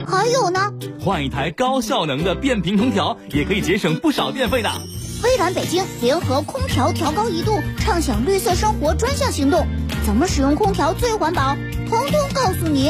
还有呢， 换一台高效能的变频空调，也可以节省不少电费呢。 微软北京联合空调调高1度，畅享绿色生活专项行动，怎么使用空调最环保，统统告诉你。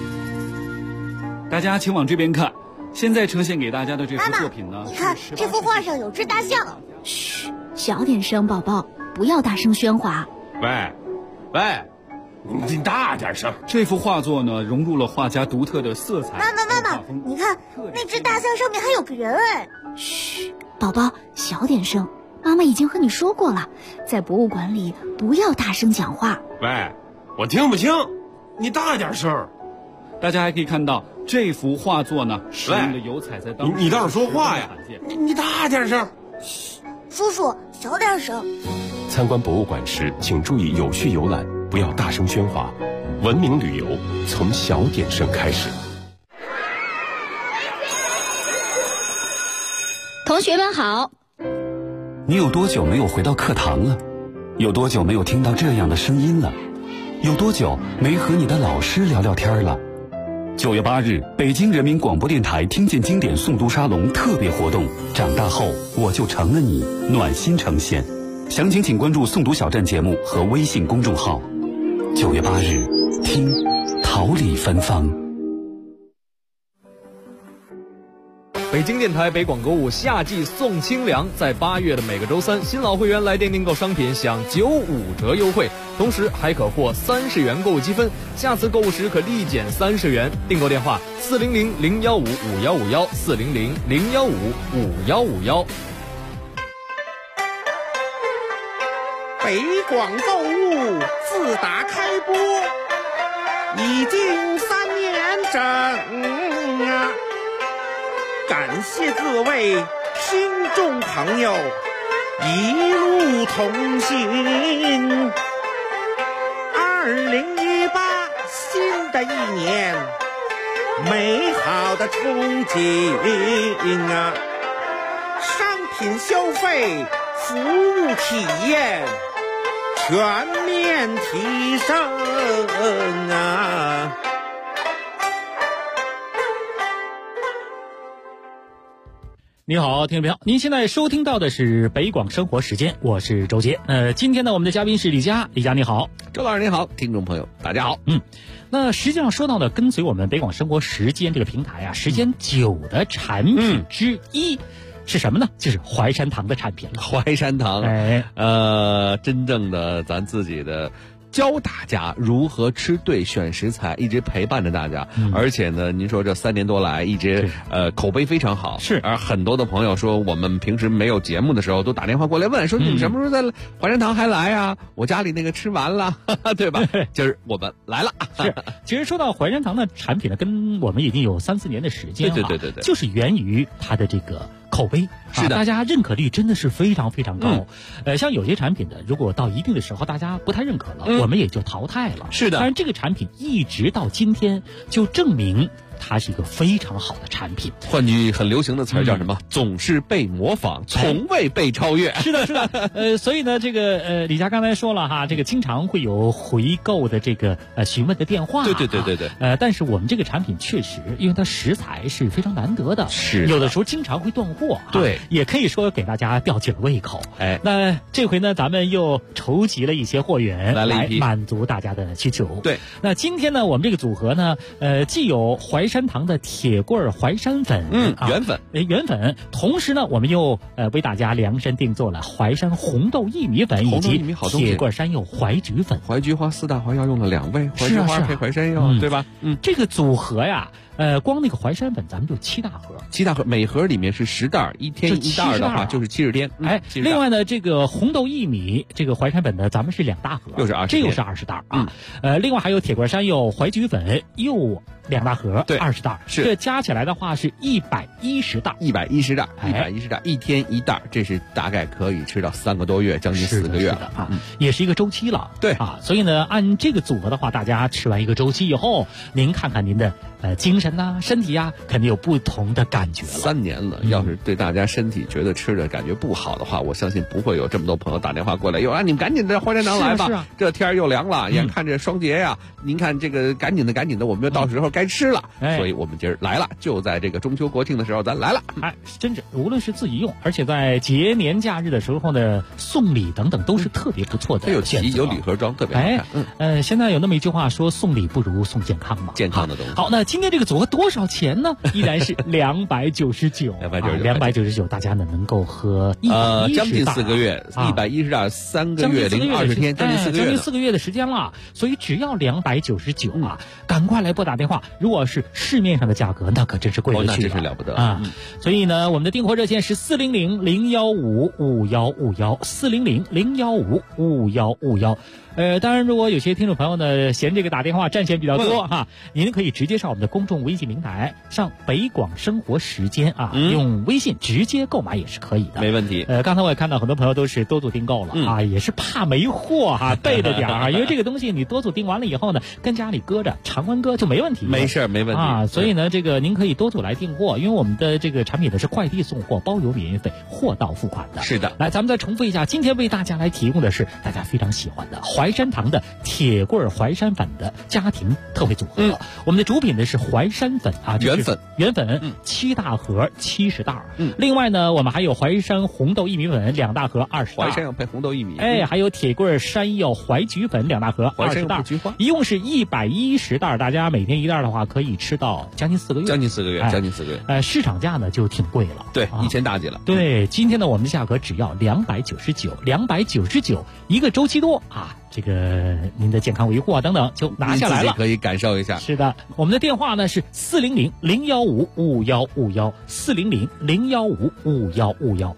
大家请往这边看，现在呈现给大家的这幅作品呢， 你看这幅画上有只大象。 嘘，小点声，宝宝，不要大声喧哗。 喂，你大点声。 这幅画作呢，融入了画家独特的色彩。 妈妈，你看那只大象上面还有个人哎。 嘘，宝宝，小点声。妈妈已经和你说过了，在博物馆里不要大声讲话。 喂，我听不清，你大点声。 大家还可以看到这幅画作呢，使用的油彩在当你倒是说话呀！你大点声。 嘘，叔叔小点声。 参观博物馆时，请注意有序游览，不要大声喧哗。文明旅游从小点声开始。 同学们好。 你有多久没有回到课堂了？有多久没有听到这样的声音了？有多久没和你的老师聊聊天了？9月8日，北京人民广播电台听见经典诵读沙龙特别活动，长大后我就成了你，暖心呈现。详情请关注诵读小站节目和微信公众号。9月8日，听桃李芬芳。 北京电台北广购物夏季送清凉，在8月的每个周3，新老会员来电订购商品享95折优惠，同时还可获30元购物积分，下次购物时可立减30元。订购电话400-015-5151，400-015-5151。 北广购物自打开播已经3年整啊，感谢各位听众朋友一路同行。2018新的一年，美好的憧憬啊，商品消费、服务体验全面提升啊！ 你好，听众朋友，您现在收听到的是北广生活时间，我是周杰。今天呢，我们的嘉宾是李佳，李佳你好。 周老师你好，听众朋友大家好。 那实际上说到的跟随我们北广生活时间这个平台啊，时间久的产品之一。是什么呢？就是淮山堂的产品。 淮山堂，真正的咱自己的教大家如何吃对选食材，一直陪伴着大家。而且呢，您说这3年多来一直口碑非常好。 是， 而很多的朋友说，我们平时没有节目的时候都打电话过来问，说你们什么时候在淮山堂还来啊？我家里那个吃完了，对吧？今儿我们来了。 是，其实说到淮山堂的产品呢，跟我们已经有3-4年的时间了。 对， 就是源于它的这个口碑， 是的， 大家认可率真的是非常非常高。像有些产品呢，如果到一定的时候大家不太认可了，我们也就淘汰了。 是的， 但是这个产品一直到今天，就证明它是一个非常好的产品。 换句很流行的词儿叫什么？总是被模仿，从未被超越。 是的，是的。所以呢，这个李佳刚才说了哈，这个经常会有回购的这个询问的电话。 对。 但是我们这个产品确实，因为它食材是非常难得的， 是有的时候经常会断货。 对， 也可以说给大家吊起了胃口。那这回呢，咱们又筹集了一些货源来满足大家的需求。 对， 那今天呢，我们这个组合呢，既有淮山堂的铁棍淮山粉，原粉，同时呢，我们又为大家量身定做了淮山红豆薏米粉以及铁棍山药淮菊粉。 淮菊花4大花药用了2味，淮菊花配淮山药，对吧？ 这个组合呀。光那个淮山粉咱们就7大盒 ，7大盒，每盒里面是10袋，1天1袋的话就是70天。 另外呢，这个红豆薏米这个淮山粉呢，咱们是2大盒， 这又是20袋啊。另外还有铁棍山药淮菊粉又2大盒， 对 ，20袋， 是这加起来的话是110袋 ，110袋，110袋，1天1袋，这是大概可以吃到3个多月，将近4个月了啊，也是一个周期了。 对啊，所以呢，按这个组合的话，大家吃完一个周期以后，您看看您的精神呐、身体呀，肯定有不同的感觉了。 3年了，要是对大家身体觉得吃的感觉不好的话，我相信不会有这么多朋友打电话过来，你们赶紧的淮山堂来吧，这天又凉了，眼看着双节呀，您看这个赶紧的，我们就到时候该吃了，所以我们今儿来了，就在这个中秋国庆的时候咱来了。 真是无论是自己用，而且在节年假日的时候呢，送礼等等都是特别不错的。 有礼有礼盒装，特别好看。现在有那么一句话说，送礼不如送健康嘛， 健康的东西。 好，那今天这个组合多少钱呢？依然是299，299，大家呢能够喝将近4个月，110袋3个月零20天，将近 4个月的时间了，所以只要299啊，赶快来拨打电话。如果是市面上的价格，那可真是贵了去了， 那真是了不得啊！所以呢，我们的订货热线是400-015-5151，400-015-5151。当然，如果有些听众朋友呢嫌这个打电话占线比较多哈，您可以直接上我们的公众微信平台，上北广生活时间啊，用微信直接购买也是可以的， 没问题。 刚才我也看到很多朋友都是多组订购了啊，也是怕没货哈，备着点啊，因为这个东西你多组订完了以后呢，跟家里搁着，常温搁就没问题， 没事没问题啊。所以呢，这个您可以多组来订货，因为我们的这个产品呢是快递送货，包邮免运费，货到付款的。 是的， 来，咱们再重复一下，今天为大家来提供的是大家非常喜欢的淮山堂的铁棍淮山粉的家庭特惠组合。我们的主品呢是淮山粉啊， 原粉7大盒70袋。另外呢，我们还有淮山红豆薏米粉2大盒20袋。 淮山药配红豆薏米。 还有铁棍山药淮菊粉2大盒20袋，一共是110袋。大家每天1袋的话，可以吃到将近4个月。将近4 个月。 市场价呢就挺贵了。 对，1000大几了。 对，今天呢我们的价格只要299，299一个周期多啊。这个您的健康维护啊等等就拿下来了， 可以感受一下。 是的，我们的电话呢是400-015-5151，400-015-5151。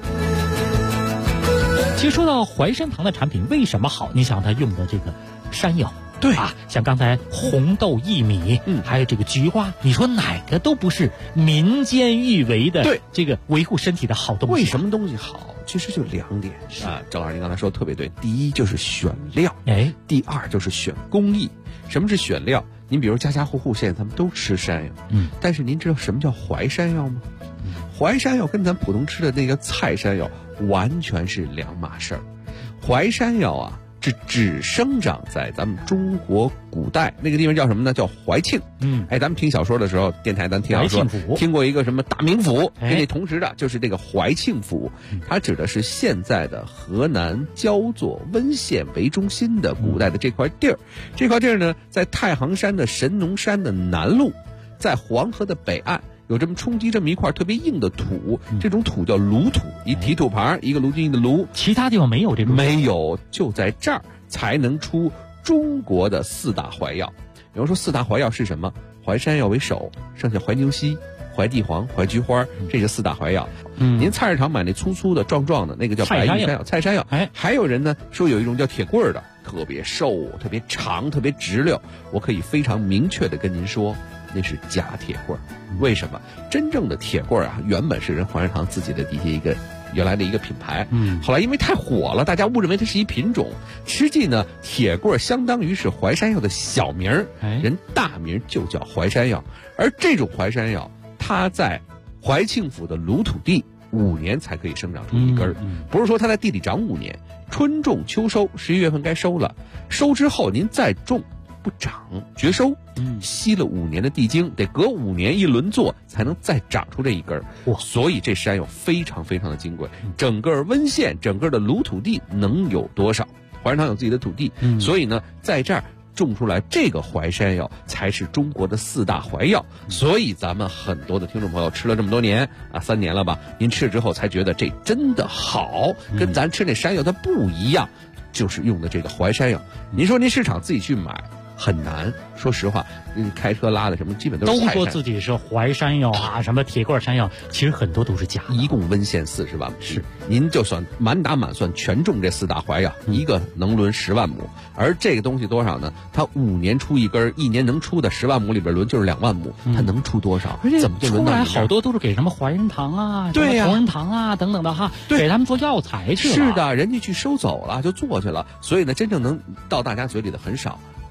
其实说到淮山堂的产品为什么好，你想它用的这个山药， 对啊，像刚才红豆薏米，还有这个菊花，你说哪个都不是民间誉为的， 对这个维护身体的好东西。 为什么东西好？其实就2点啊，郑老师您刚才说的特别对。第一就是选料，第二就是选工艺。什么是选料？您比如家家户户现在咱们都吃山药，但是您知道什么叫淮山药吗？淮山药跟咱普通吃的那个菜山药完全是2码事儿。淮山药啊，只生长在咱们中国古代那个地方叫什么呢？叫怀庆。咱们听小说的时候，电台咱听小说听过一个什么大名府，跟那同时的就是这个怀庆府，它指的是现在的河南焦作温县为中心的古代的这块地儿。这块地儿呢，在太行山的神农山的南麓，在黄河的北岸。有这么冲击这么一块特别硬的土，这种土叫卢土，一提土旁一个卢俊义的卢， 其他地方没有这种， 没有，就在这儿才能出中国的4大淮药。比方说4大淮药是什么？淮山药为首，剩下怀牛膝、淮地黄、淮菊花，这是4大淮药。您菜市场买那粗粗的、壮壮的那个叫白玉山药、菜山药。还有人呢说有一种叫铁棍的，特别瘦、特别长、特别直溜。我可以非常明确的跟您说，那是假铁棍。为什么？真正的铁棍啊，原本是人淮山堂自己的底下一个原来的一个品牌，后来因为太火了，大家误认为它是一品种。实际呢，铁棍相当于是淮山药的小名儿，人大名就叫淮山药。而这种淮山药，它在怀庆府的鲁土地5年才可以生长出一根儿，不是说它在地里长5年，春种秋收，11月份该收了，收之后您再种。不长，绝收，吸了5年的地精，得隔5年一轮作才能再长出这一根儿。所以这山药非常非常的金贵。整个温县，整个的鲁土地能有多少？淮山堂有自己的土地，所以呢，在这儿种出来这个淮山药才是中国的4大淮药。所以咱们很多的听众朋友吃了这么多年啊，3年了吧？您吃了之后才觉得这真的好，跟咱吃那山药它不一样，就是用的这个淮山药。您说您市场自己去买。很难，说实话，开车拉的什么基本都是都说自己是淮山药啊，什么铁棍山药，其实很多都是假的。 一共温县40万亩，是您就算满打满算全种这4大淮药，一个能轮10万亩，而这个东西多少呢？它5年出一根，1年能出的10万亩里边轮就是2万亩，它能出多少？怎么就轮到出来好多都是给什么淮山堂啊、 对呀、 同仁堂啊等等的哈，给他们做药材去了。 是的，人家去收走了，就做去了，所以呢，真正能到大家嘴里的很少。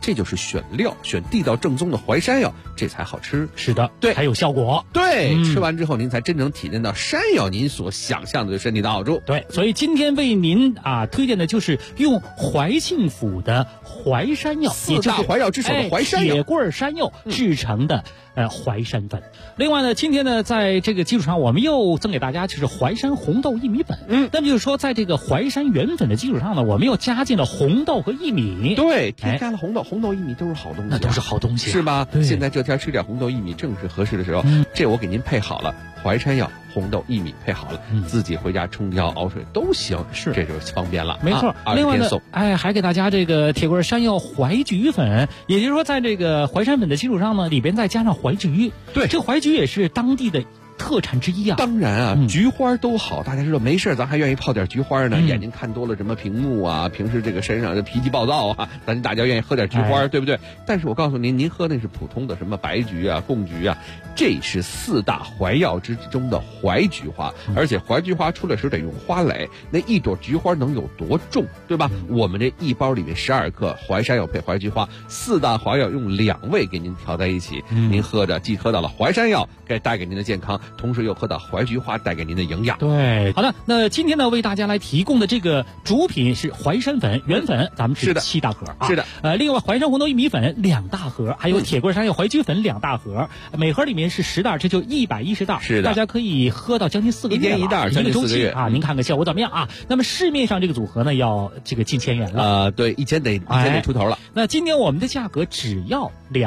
这就是选料，选地道正宗的淮山药，这才好吃。 是的， 对， 才有效果。 对，吃完之后您才真正体验到山药您所想象的对身体的好处。 对，所以今天为您推荐的就是用怀庆府的淮山药， 四大怀药之首的淮山药， 铁棍山药制成的淮山粉。另外呢，今天呢，在这个基础上，我们又赠给大家就是淮山红豆薏米粉。那么就是说，在这个淮山原粉的基础上呢，我们又加进了红豆和薏米。 对，添加了红豆薏米都是好东西， 那都是好东西， 是吧？现在这天吃点红豆薏米正是合适的时候。这我给您配好了，淮山药、红豆薏米配好了，自己回家冲胶熬水都行。是，这就方便了。 没错。另外呢，还给大家这个铁棍山药淮菊粉，也就是说，在这个淮山粉的基础上呢，里边再加上淮菊。对，这个淮菊也是当地的特产之一啊。 当然啊，菊花都好，大家知道没事咱还愿意泡点菊花呢。眼睛看多了什么屏幕啊，平时这个身上的脾气暴躁啊，大家愿意喝点菊花，对不对？但是我告诉您喝那是普通的什么白菊啊、贡菊啊，这是四大怀药之中的淮菊花，而且淮菊花出来时得用花蕾，那一朵菊花能有多重，对吧？我们这一包里面12克淮山药配淮菊花，四大怀药用2味给您调在一起，您喝着既喝到了淮山药该带给您的健康，同时又喝到淮菊花带给您的营养。 对，好的，那今天呢为大家来提供的这个主品是淮山粉原粉，咱们是7大盒啊。 是的， 另外淮山红豆薏米粉2大盒，还有铁棍山药淮菊粉2大盒，每盒里面是10袋，这就110袋。是的，大家可以喝到将近4个月了， 一袋， 一个周期啊。您看看效果怎么样啊？那么市面上这个组合呢，要这个近1000元了。 对，1000得出头了。 那今天我们的价格只要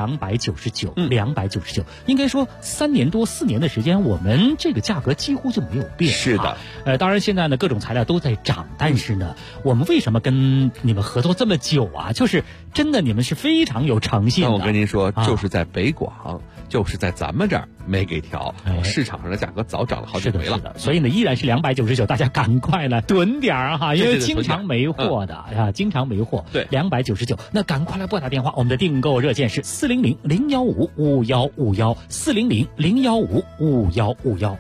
299，299。应该说3年多4年的时间，我们这个价格几乎就没有变。 是的， 当然现在呢各种材料都在涨，但是呢，我们为什么跟你们合作这么久啊？就是真的你们是非常有诚信的。 那我跟您说，就是在北广，就是在咱们这儿没给调，市场上的价格早涨了好几回了。 是的，所以呢依然是299，大家赶快来囤点儿哈，因为经常没货的啊，经常没货。 对 ，299，那赶快来拨打电话，我们的订购热线是400-015-5151，400-015-5151。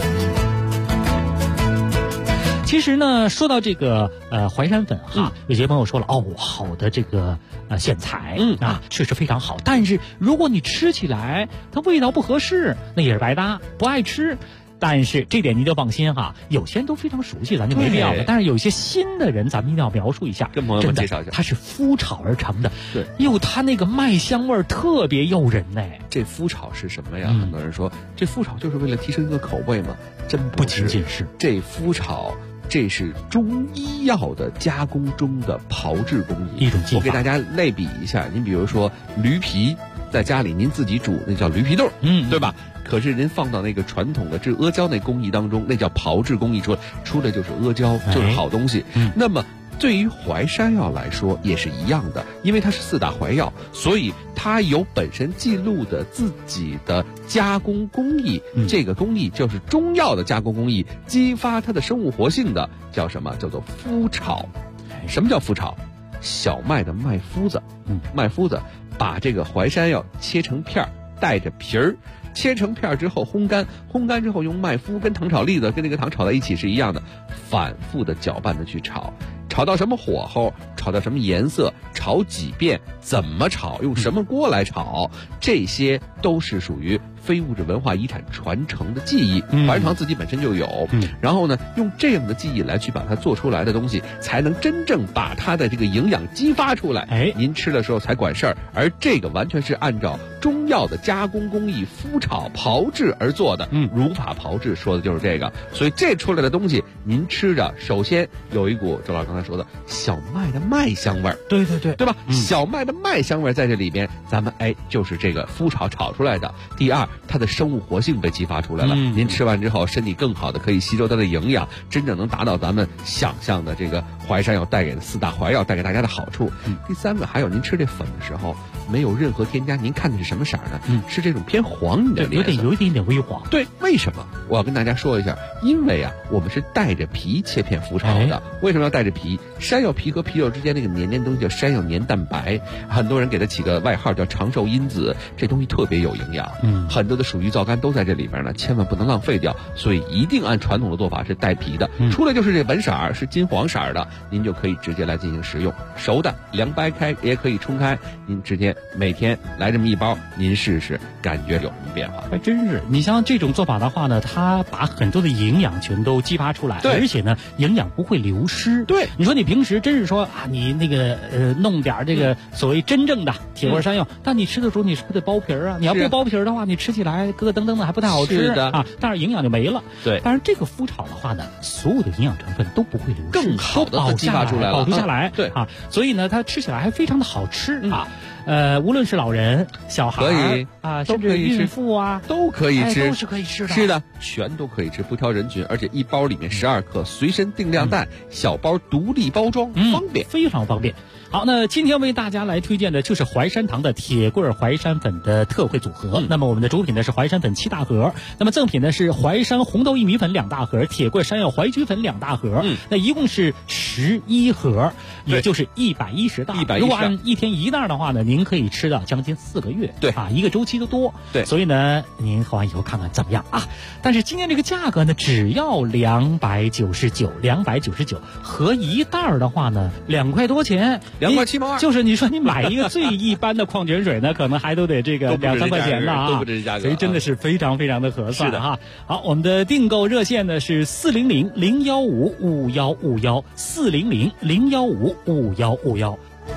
其实呢，说到这个淮山粉哈，有些朋友说了好的这个选材确实非常好，但是如果你吃起来它味道不合适，那也是白搭，不爱吃。但是这点您就放心哈，有些人都非常熟悉，咱就没必要了。但是有一些新的人，咱们一定要描述一下， 跟朋友们介绍一下， 它是麸炒而成的。 对， 它那个麦香味特别诱人呢。 这麸炒是什么呀？很多人说这麸炒就是为了提升一个口味吗？真不仅仅是。 这麸炒，这是中医药的加工中的炮制工艺， 一种技法。 我给大家类比一下，您比如说驴皮，在家里您自己煮，那叫驴皮豆，对吧？可是您放到那个传统的制阿胶那工艺当中，那叫炮制工艺，出来就是阿胶，就是好东西。那么对于淮山药来说也是一样的，因为它是4大怀药，所以它有本身记录的自己的加工工艺，这个工艺就是中药的加工工艺，激发它的生物活性的叫什么？叫做麸炒。什么叫麸炒？小麦的麦麸子，麦麸子把这个淮山药切成片儿，带着皮儿。切成片之后烘干，烘干之后用麦麸跟糖炒栗子跟那个糖炒在一起是一样的，反复的搅拌的去炒，炒到什么火候，炒到什么颜色，炒几遍，怎么炒，用什么锅来炒，这些都是属于非物质文化遗产传承的技艺，怀仁堂自己本身就有。然后呢，用这样的技艺来去把它做出来的东西，才能真正把它的这个营养激发出来。您吃的时候才管事儿。而这个完全是按照中药的加工工艺麸炒炮制而做的，如法炮制说的就是这个。所以这出来的东西，您吃着首先有一股周老师刚才说的小麦的麦香味儿，对吧？小麦的麦香味儿在这里边，咱们就是这个麸炒炒出来的。第二，它的生物活性被激发出来了，您吃完之后身体更好的可以吸收它的营养，真正能达到咱们想象的这个淮山药带给的4大怀药带给大家的好处。第三个，还有您吃这粉的时候没有任何添加，您看的是什么色呢？是这种偏黄的颜色， 有一点点微黄。 对，为什么？我要跟大家说一下，因为我们是带着皮切片麸炒的。为什么要带着皮？山药皮和皮肉之间那个黏黏东西叫山药黏蛋白，很多人给它起个外号叫长寿因子，这东西特别有营养。很很多的鼠鱼皂苷都在这里边呢，千万不能浪费掉，所以一定按传统的做法是带皮的，出来就是这本色儿是金黄色的，您就可以直接来进行食用。熟的凉掰开也可以冲开，您直接每天来这么一包，您试试，感觉有什么变化？ 还真是，你像这种做法的话呢，它把很多的营养全都激发出来，而且呢，营养不会流失。 对， 你说你平时真是说啊，你那个弄点这个所谓真正的铁锅山药，但你吃的时候你是不是得剥皮儿啊？你要不剥皮儿的话，你吃起来咯咯噔噔的还不太好吃啊，但是营养就没了。 对， 但是这个麸炒的话呢，所有的营养成分都不会流失， 更好的激发出来了， 保留下来。 对啊，所以呢，它吃起来还非常的好吃啊。无论是老人、小孩可以啊，甚至孕妇啊， 都可以吃， 都是可以吃的。 是的，全都可以吃，不挑人群，而且一包里面12克，随身定量袋，小包独立包装，方便， 非常方便。好，那今天为大家来推荐的就是淮山堂的铁棍淮山粉的特惠组合。那么我们的主品呢是淮山粉7大盒，那么赠品呢是淮山红豆薏米粉2大盒，铁棍山药淮菊粉2大盒。那一共是11盒，也就是110袋。如果按1天1袋的话呢，您可以吃到将近4个月。 对啊，一个周期都多。 对， 所以呢，您喝完以后看看怎么样啊？但是今天这个价格呢，只要299，合一袋的话呢，2块多钱。 2块7毛2， 就是你说你买一个最一般的矿泉水呢，可能还都得这个2、3块钱的啊， 都不止这价格， 所以真的是非常非常的合算的哈。好，我们的订购热线呢是400-015-5151，400-015-5151。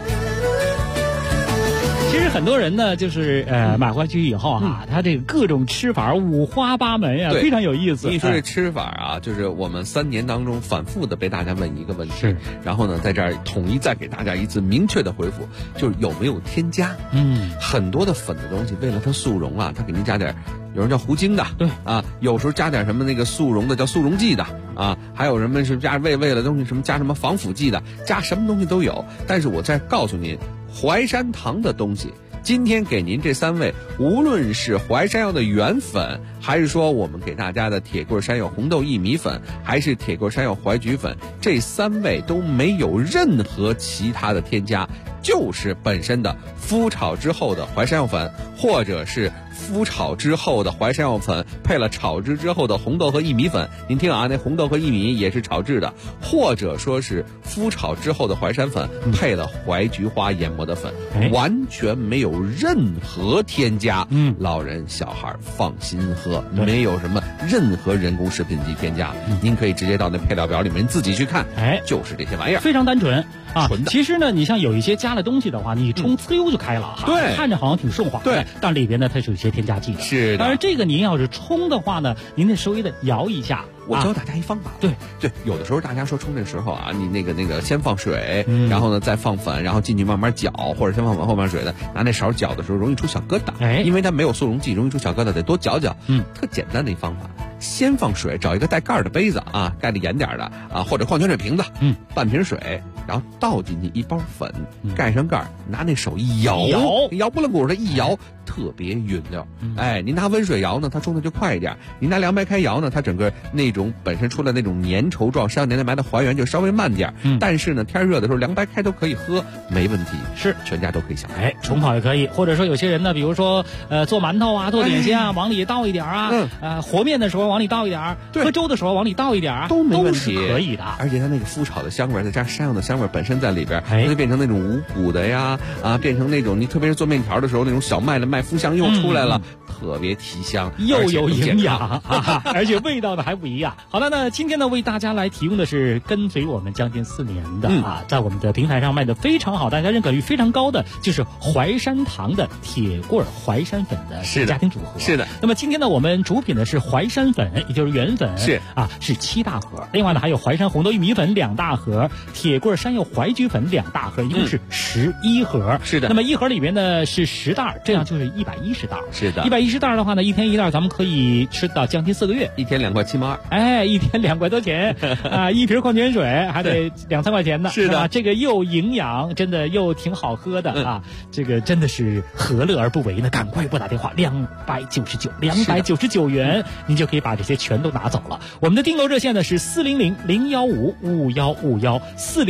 其实很多人呢，就是买回去以后哈，他这个各种吃法五花八门呀，非常有意思。 你说这吃法啊，就是我们3年当中反复的被大家问一个问题，然后呢，在这儿统一再给大家一次明确的回复，就是有没有添加？很多的粉的东西，为了它速溶啊，它给您加点。有人叫糊精的， 对啊，有时候加点什么那个速溶的叫速溶剂的啊，还有什么是加味的东西，什么加什么防腐剂的，加什么东西都有。但是我再告诉您，淮山堂的东西，今天给您这3位，无论是淮山药的原粉，还是说我们给大家的铁棍山药红豆薏米粉，还是铁棍山药淮菊粉，这3位都没有任何其他的添加，就是本身的麸炒之后的淮山药粉，或者是麸炒之后的淮山药粉配了炒制之后的红豆和薏米粉，您听啊，那红豆和薏米也是炒制的，或者说是麸炒之后的淮山粉配了淮菊花研磨的粉，完全没有任何添加，老人小孩放心喝，没有什么任何人工食品剂添加，您可以直接到那配料表里面自己去看，就是这些玩意儿， 非常单纯啊。 纯的。 其实呢，你像有一些加了东西的话，你冲呲溜就开了哈， 对， 看着好像挺顺滑的， 对， 但里边呢它是有些添加剂的， 是的。 当然这个您要是冲的话呢，您得稍微的摇一下。 我教大家一方法， 对， 有的时候大家说冲的时候啊，你那个先放水，然后呢再放粉，然后进去慢慢搅，或者先放粉后放水的，拿那勺搅的时候容易出小疙瘩，因为它没有速溶剂，容易出小疙瘩，得多搅搅。特简单的一方法，先放水，找一个带盖的杯子啊，盖的严点的啊，或者矿泉水瓶子，半瓶水，然后倒进去一包粉，盖上盖，拿那手一摇不楞鼓的一摇，特别匀溜。您拿温水摇呢，它冲的就快一点；您拿凉白开摇呢，它整个那种本身出来那种粘稠状山药年蛋白的还原就稍微慢点。但是呢，天热的时候凉白开都可以喝，没问题， 是全家都可以享受。 冲泡也可以，或者说有些人呢，比如说做馒头啊、做点心啊，往里倒一点啊，和面的时候往里倒一点，喝粥的时候往里倒一点， 都没问题， 都是可以的。 而且它那个麸炒的香味，再加上山药的香味本身在里边，它就变成那种五谷的呀，变成那种你特别是做面条的时候那种小麦的麦麸香又出来了，特别提香， 又有营养，而且味道呢还不一样。好了，那今天呢为大家来提供的是跟随我们将近4年的在我们的平台上卖的非常好，大家认可率非常高的，就是淮山堂的铁棍淮山粉的家庭组合。 是的。 那么今天呢，我们主品的是淮山粉，也就是原粉，是7大盒。另外呢，还有淮山红豆薏米粉2大盒，铁棍山药淮菊粉2大盒，一共是11盒。是的。那么一盒里面呢是10袋，这样就是110袋。 是的。 110袋的话呢，一天1袋，咱们可以吃到将近4个月。 一天2块7毛2。 一天2块多钱一瓶矿泉水还得2、3块钱呢。是的，这个又营养，真的又挺好喝的这个真的是何乐而不为呢？赶快拨打电话299元，您就可以把这些全都拿走了。我们的订购热线呢是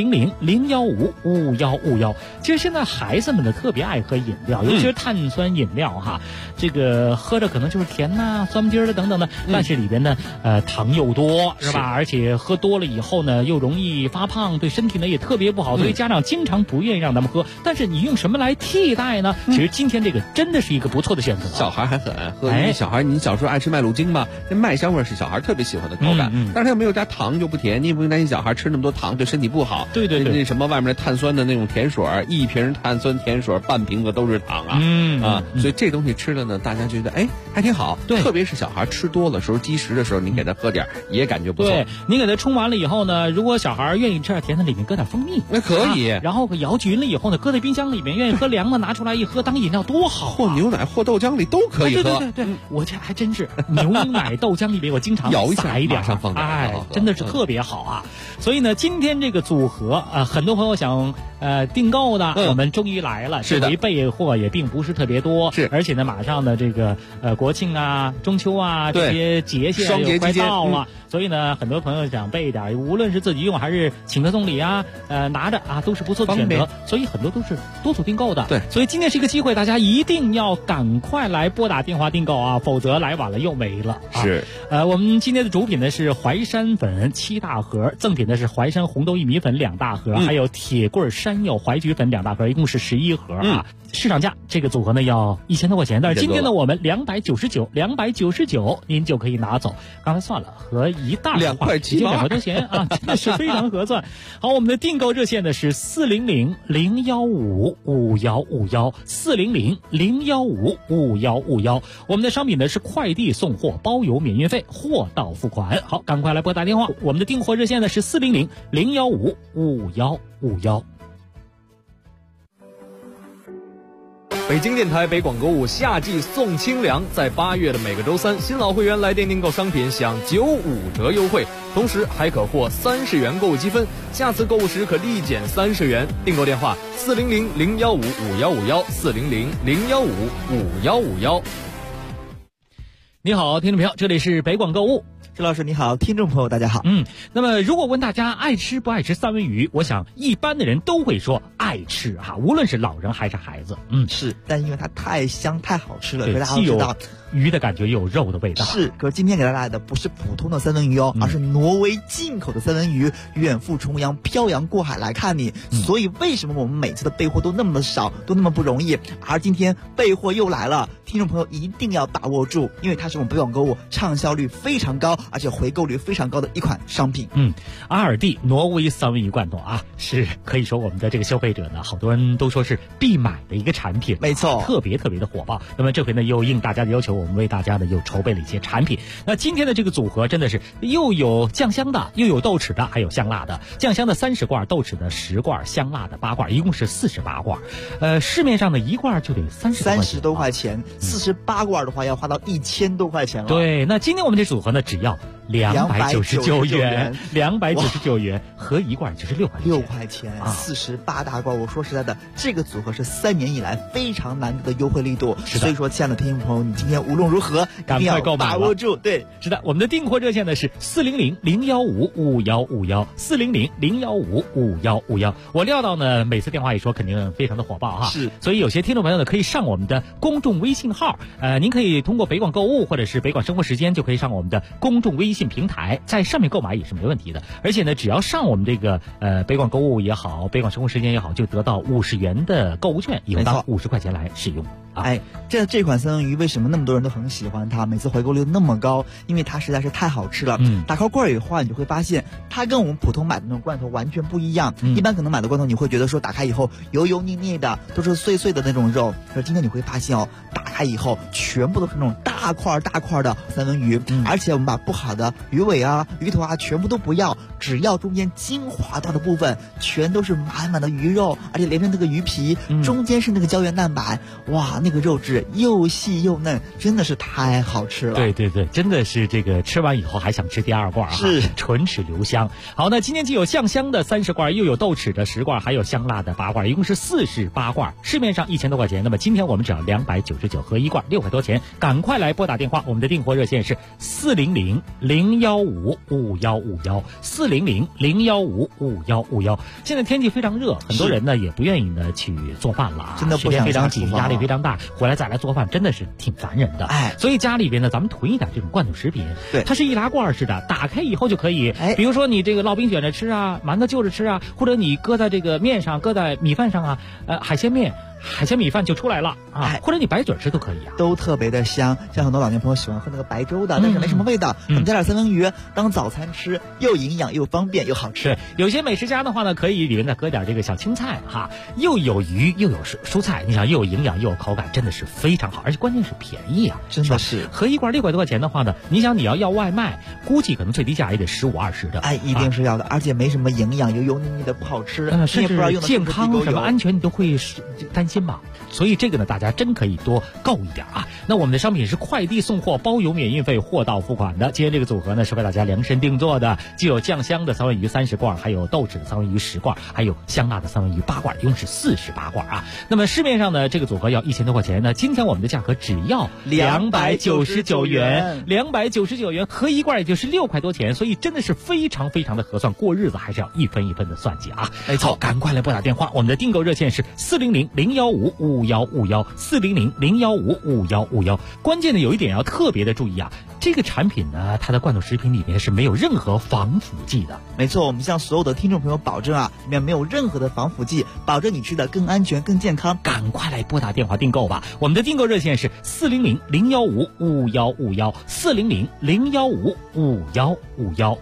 400-015-5151，400-015-5151。其实现在孩子们呢特别爱喝饮料，尤其是碳酸饮料哈，这个喝着可能就是甜呐、酸不丁的等等的，但是里边呢糖又多是吧？而且喝多了以后呢又容易发胖，对身体呢也特别不好，所以家长经常不愿意让他们喝。但是你用什么来替代呢？其实今天这个真的是一个不错的选择。 小孩还很爱喝，因为小孩你小时候爱吃麦乳精嘛，那麦香味是小孩特别喜欢的口感，但是它又没有加糖就不甜，你也不用担心小孩吃那么多糖对身体不好。 对， 那什么外面的碳酸的那种甜水，一瓶碳酸甜水半瓶子都是糖啊，所以这东西吃了呢，大家觉得还挺好。 对， 特别是小孩吃多了时候积食的时候，你给他喝点也感觉不错。 对，你给他冲完了以后呢，如果小孩愿意吃点甜的，里面搁点蜂蜜， 那可以。 然后摇均了以后呢，搁在冰箱里面，愿意喝凉的拿出来一喝当饮料多好， 或牛奶或豆浆里都可以喝。 对，我这还真是牛奶豆浆里面我经常撒一点， 马上放点， 真的是特别好啊。所以呢，今天这个组合很多朋友想订购的，我们终于来了。 是的， 备货也并不是特别多， 是， 而且呢，马上的这个国庆啊、中秋啊这些节限双节快到了，所以呢，很多朋友想备一点，无论是自己用还是请客送礼啊，拿着啊都是不错的选择。所以很多都是多组订购的。 对， 所以今天是一个机会，大家一定要赶快来拨打电话订购啊，否则来晚了又没了。 是， 我们今天的主品呢是淮山粉7大盒，赠品的是淮山红豆薏米粉2大盒，还有铁棍山药淮菊粉2大盒，一共是11盒啊。市场价这个组合呢要1000多块钱，但是今天呢我们299，您就可以拿走。刚才算了，和一大 2块7毛，2 块多钱啊，真的是非常合算。好，我们的订购热线呢是400-015-5151，400-015-5151。我们的商品呢是快递送货，包邮免运费，货到付款。好，赶快来拨打电话，我们的订货热线呢是400-015-5151。 北京电台北广购物夏季送清凉，在8月的每个周三，新老会员来电订购商品享95折优惠，同时还可获30元购物积分，下次购物时可立减30元。订购电话400-015-5151，400-015-5151。 你好，听众朋友，这里是北广购物。 周老师你好，听众朋友大家好。 那么如果问大家爱吃不爱吃三文鱼，我想一般的人都会说爱吃哈，无论是老人还是孩子。 是，但因为它太香太好吃了，大家都知道鱼的感觉又有肉的味道。 是，可是今天给大家来的不是普通的三文鱼哦，而是挪威进口的三文鱼，远赴重洋漂洋过海来看你。所以为什么我们每次的备货都那么的少，都那么不容易？而今天备货又来了，听众朋友一定要把握住，因为它是我们北广购物畅销率非常高，而且回购率非常高的一款商品。 阿尔蒂挪威三文鱼罐头啊，是可以说我们的这个消费者呢，好多人都说是必买的一个产品。 没错， 特别的火爆。那么这回呢，又应大家的要求，我们为大家呢又筹备了一些产品。那今天的这个组合真的是又有酱香的，又有豆豉的，还有香辣的。酱香的30罐，豆豉的10罐，香辣的8罐，一共是48罐。市面上的一罐就得30 多块钱，48罐的话要花到1000多块钱了。 对，那今天我们这组合呢，只要299元，299元，合一罐就是6 块钱，48大罐。我说实在的，这个组合是3年以来非常难得的优惠力度。所以说，亲爱的听众朋友，你今天无论如何赶快购买， 把握住。对， 是的，我们的订货热线呢是400-015-5151，400-015-5151。我料到呢，每次电话一说肯定非常的火爆哈。 是， 所以有些听众朋友呢可以上我们的公众微信号，您可以通过北广购物或者是北广生活时间就可以上我们的公众微信平台，在上面购买也是没问题的。而且呢，只要上我们这个北广购物也好，北广生活时间也好，就得到50元的购物券，以后当50块钱来使用。 这款三文鱼为什么那么多人都很喜欢它，每次回购率那么高？因为它实在是太好吃了。打开罐以后你就会发现，它跟我们普通买的那种罐头完全不一样。一般可能买的罐头你会觉得说打开以后油油腻腻的，都是碎碎的那种肉。可是今天你会发现打开以后全部都是那种大块的三文鱼，而且我们把不好的鱼尾啊、鱼头啊全部都不要，只要中间精华到的部分全都是满满的鱼肉，而且连着那个鱼皮，中间是那个胶原蛋白，哇，那个肉质又细又嫩，真的是太好吃了。 对，真的是这个吃完以后还想吃第2罐啊， 是唇齿留香。好，那今天既有酱香的30罐，又有豆豉的10罐，还有香辣的8罐，一共是48罐，市面上1000多块钱。那么今天我们只要299合一罐6块多钱，赶快来拨打电话，我们的订货热线是400-015-5151，400-015-5151。 ，400-015-5151，400-015-5151。现在天气非常热，很多人呢也不愿意呢去做饭了啊， 真的不想时间非常紧，压力非常大，回来再来做饭真的是挺烦人的。所以家里边呢，咱们囤一点这种罐头食品， 对， 它是易拉罐式的，打开以后就可以，比如说你这个烙饼卷着吃啊，馒头就着吃啊，或者你搁在这个面上，搁在米饭上啊，海鲜米饭就出来了啊，或者你白嘴吃都可以啊， 都特别的香。像很多老年朋友喜欢喝那个白粥的，但是没什么味道，我们加点三文鱼当早餐吃，又营养又方便又好吃。 有些美食家的话呢，可以里面再搁点这个小青菜哈，又有鱼又有蔬菜，你想又有营养又有口感，真的是非常好，而且关键是便宜啊， 真的是。 合一罐600多块钱的话呢，你想你要外卖，估计可能最低价也得15、20的。 一定是要的，而且没什么营养，油油腻腻的不好吃， 甚至健康什么安全你都会担心吧。所以这个呢，大家真可以多购一点啊。那我们的商品是快递送货，包邮免运费，货到付款的。今天这个组合呢是为大家量身定做的，既有酱香的三文鱼30罐，还有豆豉的三文鱼10罐，还有香辣的三文鱼8罐，一共是48罐啊。那么市面上呢，这个组合要1000多块钱呢，今天我们的价格只要299元，299元合一罐也就是6块多钱，所以真的是非常非常的合算。过日子还是要一分一分的算计啊。好，赶快来拨打电话，我们的订购热线是400-015-5151，400-015-5151。关键的有一点要特别的注意啊，这个产品呢，它的罐头食品里面是没有任何防腐剂的。 没错，我们向所有的听众朋友保证啊，里面没有任何的防腐剂，保证你吃的更安全更健康。 赶快来拨打电话订购吧，我们的订购热线是400-015-5151，400-015-5151。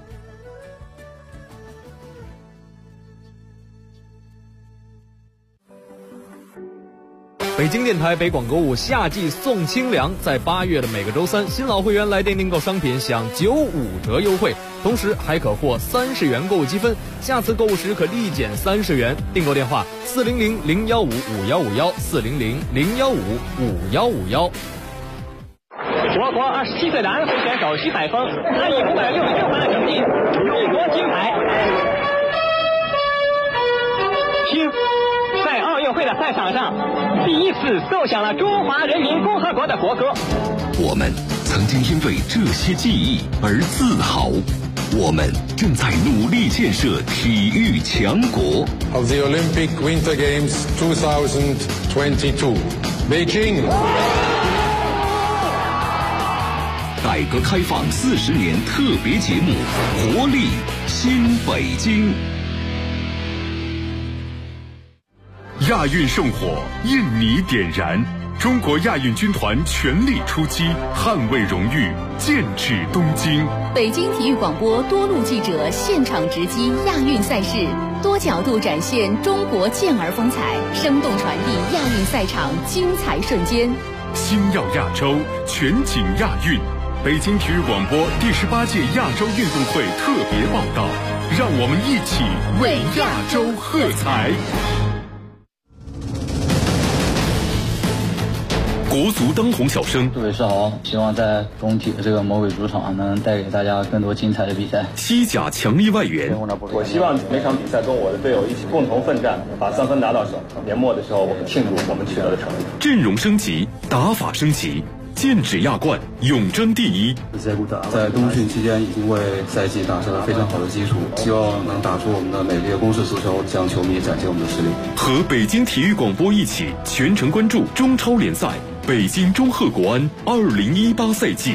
北京电台北广购物夏季送清凉，在8月的每个周三，新老会员来电订购商品享95折优惠，同时还可获30元购物积分，下次购物时可立减30元。订购电话400-015-5151，400-015-5151。 我国27岁的安徽选手徐海峰，他以566分的成绩勇夺金牌。听，在奥运会的赛场上，第一次奏响了中华人民共和国的国歌。 我们曾经因为这些记忆而自豪，我们正在努力建设体育强国。 Of the Olympic Winter Games 2022, Beijing。 改革开放40年特别节目，活力新北京。 亚运圣火，印尼点燃，中国亚运军团全力出击，捍卫荣誉，剑指东京。 北京体育广播多路记者现场直击亚运赛事，多角度展现中国健儿风采，生动传递亚运赛场精彩瞬间。 星耀亚洲，全景亚运。北京体育广播第18届亚洲运动会特别报道，让我们一起为亚洲喝彩。国足当红小生， 杜伟世豪，希望在工体的这个魔鬼主场能带给大家更多精彩的比赛。 西甲强力外援， 我希望每场比赛跟我的队友一起共同奋战，把3分拿到手。年末的时候，我们庆祝我们取得的成绩。 阵容升级，打法升级，剑指亚冠，永争第一。 在冬训期间已经为赛季打下了非常好的基础，希望能打出我们的美丽的攻势足球，向球迷展现我们的实力。 和北京体育广播一起全程关注中超联赛北京中赫国安2018赛季。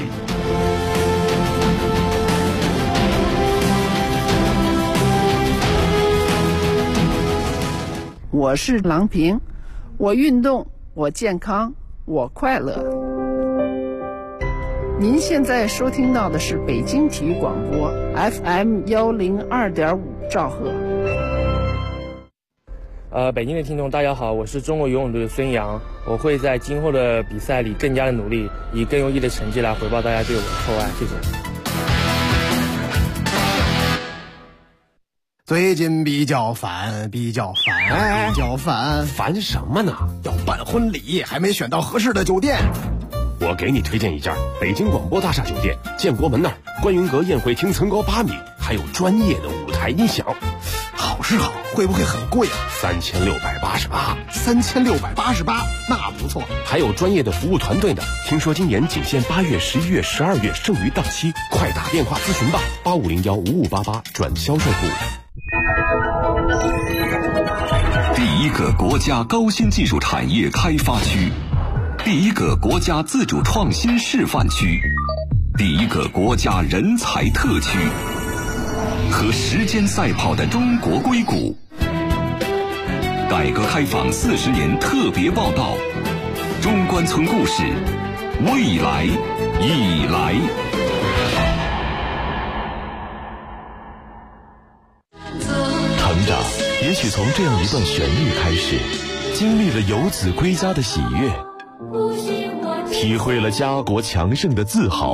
我是郎平，我运动，我健康，我快乐。您现在收听到的是北京体育广播 FM 102.5兆赫。 北京的听众大家好，我是中国游泳队的孙杨，我会在今后的比赛里更加的努力，以更优异的成绩来回报大家对我的厚爱，谢谢。 最近比较烦， 烦什么呢？ 要办婚礼，还没选到合适的酒店。 我给你推荐一家北京广播大厦酒店，建国门那儿，观云阁宴会厅层高8米，还有专业的舞台音响。好吃好，会不会很贵啊 ？3688， 3688，那不错。 还有专业的服务团队呢。听说今年仅限8月、11月、12月，剩余档期，快打电话咨询吧，85015588转销售部。 第一个国家高新技术产业开发区，第一个国家自主创新示范区，第一个国家人才特区，和时间赛跑的中国硅谷。改革开放40年特别报道，中关村故事，未来已来。 成长也许从这样一段旋律开始，经历了游子归家的喜悦，体会了家国强盛的自豪。